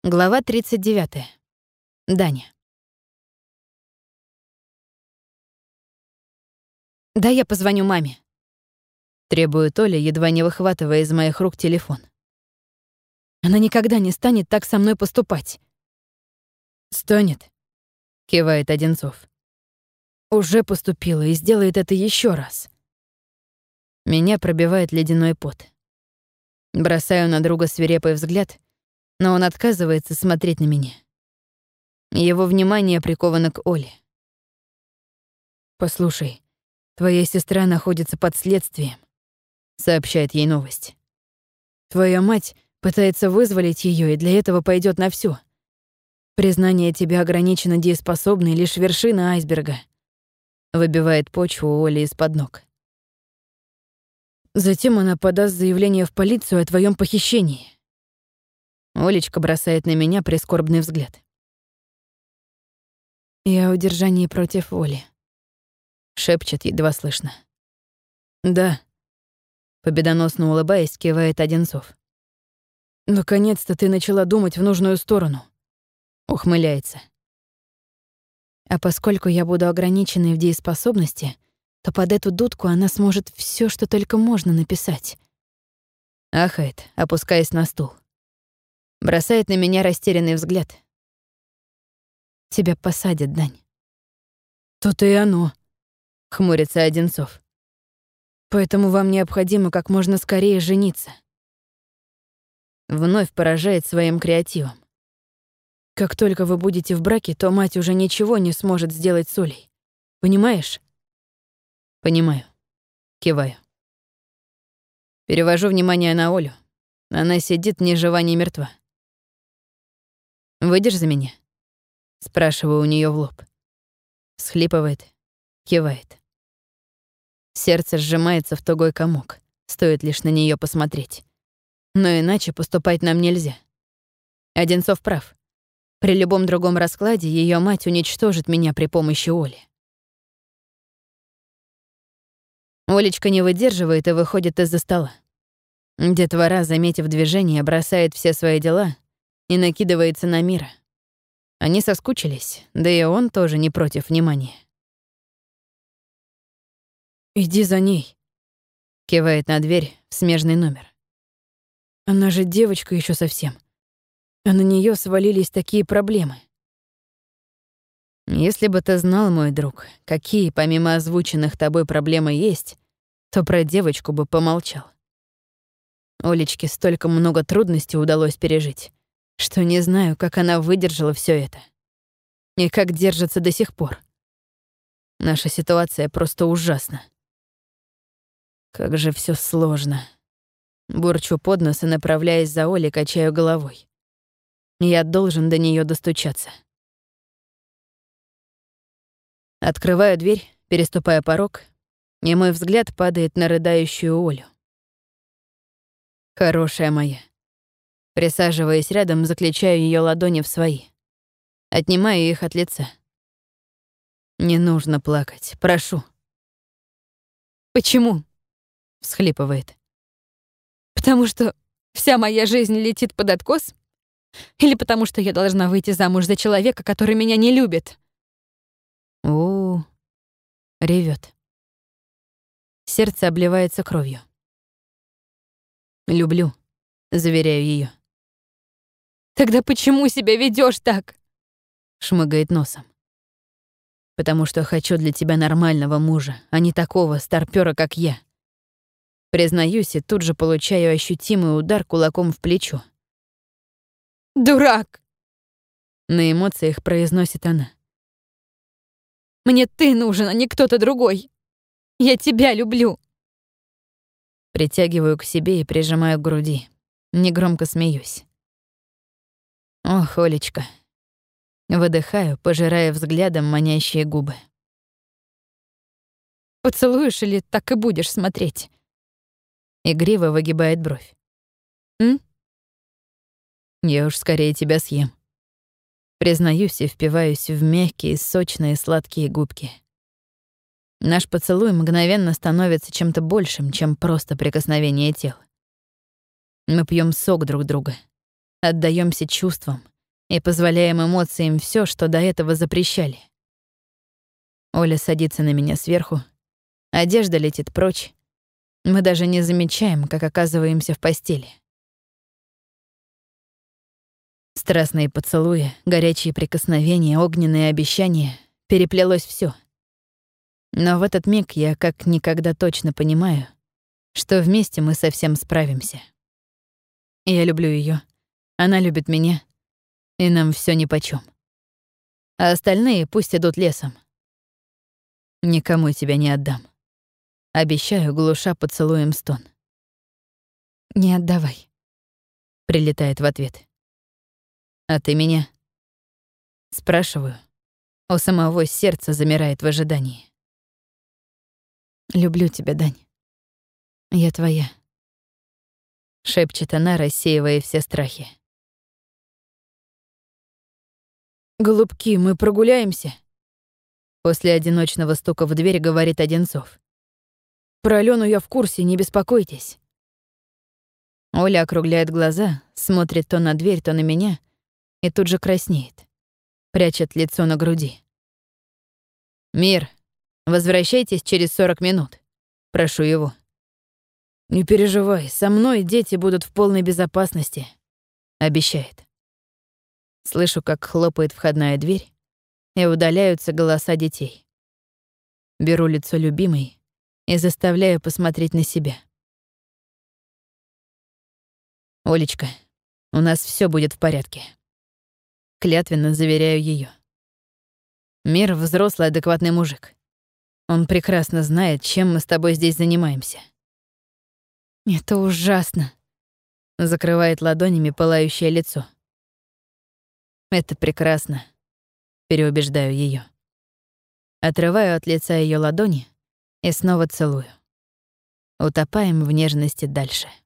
Глава 39. Даня. «Да, я позвоню маме», — требует Оля, едва не выхватывая из моих рук телефон. «Она никогда не станет так со мной поступать». «Станет», — кивает Одинцов. «Уже поступила и сделает это еще раз». Меня пробивает ледяной пот. Бросаю на друга свирепый взгляд, но он отказывается смотреть на меня. Его внимание приковано к Оле. «Послушай, твоя сестра находится под следствием», — сообщает ей новость. «Твоя мать пытается вызволить ее, и для этого пойдет на все. Признание тебя ограниченно дееспособной — лишь вершина айсберга», — выбивает почву у Оли из-под ног. «Затем она подаст заявление в полицию о твоем похищении». Олечка бросает на меня прискорбный взгляд. «И о удержании против воли», — шепчет едва слышно. «Да», — победоносно улыбаясь, кивает Одинцов. «Наконец-то ты начала думать в нужную сторону», — ухмыляется. «А поскольку я буду ограниченной в дееспособности, то под эту дудку она сможет все, что только можно написать». Ахает, опускаясь на стул. Бросает на меня растерянный взгляд. «Тебя посадят, Дань». «То-то и оно», — хмурится Одинцов. «Поэтому вам необходимо как можно скорее жениться». Вновь поражает своим креативом. «Как только вы будете в браке, то мать уже ничего не сможет сделать с Олей. Понимаешь?» «Понимаю». Киваю. Перевожу внимание на Олю. Она сидит ни жива, ни мертва. «Выйдешь за меня?» Спрашиваю у нее в лоб. Схлипывает, кивает. Сердце сжимается в тугой комок, стоит лишь на нее посмотреть. Но иначе поступать нам нельзя. Одинцов прав. При любом другом раскладе ее мать уничтожит меня при помощи Оли. Олечка не выдерживает и выходит из-за стола. Детвора, заметив движение, бросает все свои дела и накидывается на Мира. Они соскучились, да и он тоже не против внимания. «Иди за ней», — кивает на дверь в смежный номер. «Она же девочка еще совсем, а на нее свалились такие проблемы». Если бы ты знал, мой друг, какие помимо озвученных тобой проблемы есть, то про девочку бы помолчал. Олечке столько много трудностей удалось пережить, что не знаю, как она выдержала все это. И как держится до сих пор. Наша ситуация просто ужасна. Как же все сложно. Бурчу под нос и, направляясь за Олей, качаю головой. Я должен до нее достучаться. Открываю дверь, переступая порог, и мой взгляд падает на рыдающую Олю. Хорошая моя. Присаживаясь рядом, заключаю ее ладони в свои. Отнимаю их от лица. «Не нужно плакать, прошу». «Почему?» — всхлипывает. «Потому что вся моя жизнь летит под откос? Или потому что я должна выйти замуж за человека, который меня не любит?» У-у-у. Ревет. Сердце обливается кровью. «Люблю», — заверяю ее. «Тогда почему себя ведешь так?» — шмыгает носом. «Потому что хочу для тебя нормального мужа, а не такого старпёра, как я». Признаюсь и тут же получаю ощутимый удар кулаком в плечо. «Дурак!» — на эмоциях произносит она. «Мне ты нужен, а не кто-то другой. Я тебя люблю». Притягиваю к себе и прижимаю к груди. Негромко смеюсь. Ох, Олечка. Выдыхаю, пожирая взглядом манящие губы. «Поцелуешь или так и будешь смотреть?» Игриво выгибает бровь. «М?» Я уж скорее тебя съем. Признаюсь и впиваюсь в мягкие, сочные, сладкие губки. Наш поцелуй мгновенно становится чем-то большим, чем просто прикосновение тел. Мы пьем сок друг друга, отдаемся чувствам, и позволяем эмоциям все, что до этого запрещали. Оля садится на меня сверху, одежда летит прочь. Мы даже не замечаем, как оказываемся в постели. Страстные поцелуи, горячие прикосновения, огненные обещания — переплелось все. Но в этот миг я как никогда точно понимаю, что вместе мы совсем справимся. Я люблю ее, она любит меня, и нам все нипочём. А остальные пусть идут лесом. Никому тебя не отдам. Обещаю, глуша поцелуем стон. «Не отдавай», — прилетает в ответ. «А ты меня?» Спрашиваю. У самого сердце замирает в ожидании. «Люблю тебя, Дань. Я твоя», — шепчет она, рассеивая все страхи. «Голубки, мы прогуляемся?» После одиночного стука в дверь говорит Одинцов. «Про Алёну я в курсе, не беспокойтесь». Оля округляет глаза, смотрит то на дверь, то на меня и тут же краснеет, прячет лицо на груди. «Мир, возвращайтесь через 40 минут. Прошу его». «Не переживай, со мной дети будут в полной безопасности», — обещает. Слышу, как хлопает входная дверь, и удаляются голоса детей. Беру лицо любимой и заставляю посмотреть на себя. «Олечка, у нас все будет в порядке». Клятвенно заверяю ее. Мир — взрослый, адекватный мужик. Он прекрасно знает, чем мы с тобой здесь занимаемся. «Это ужасно», — закрывает ладонями пылающее лицо. «Это прекрасно», — переубеждаю ее. Отрываю от лица ее ладони и снова целую. Утопаем в нежности дальше.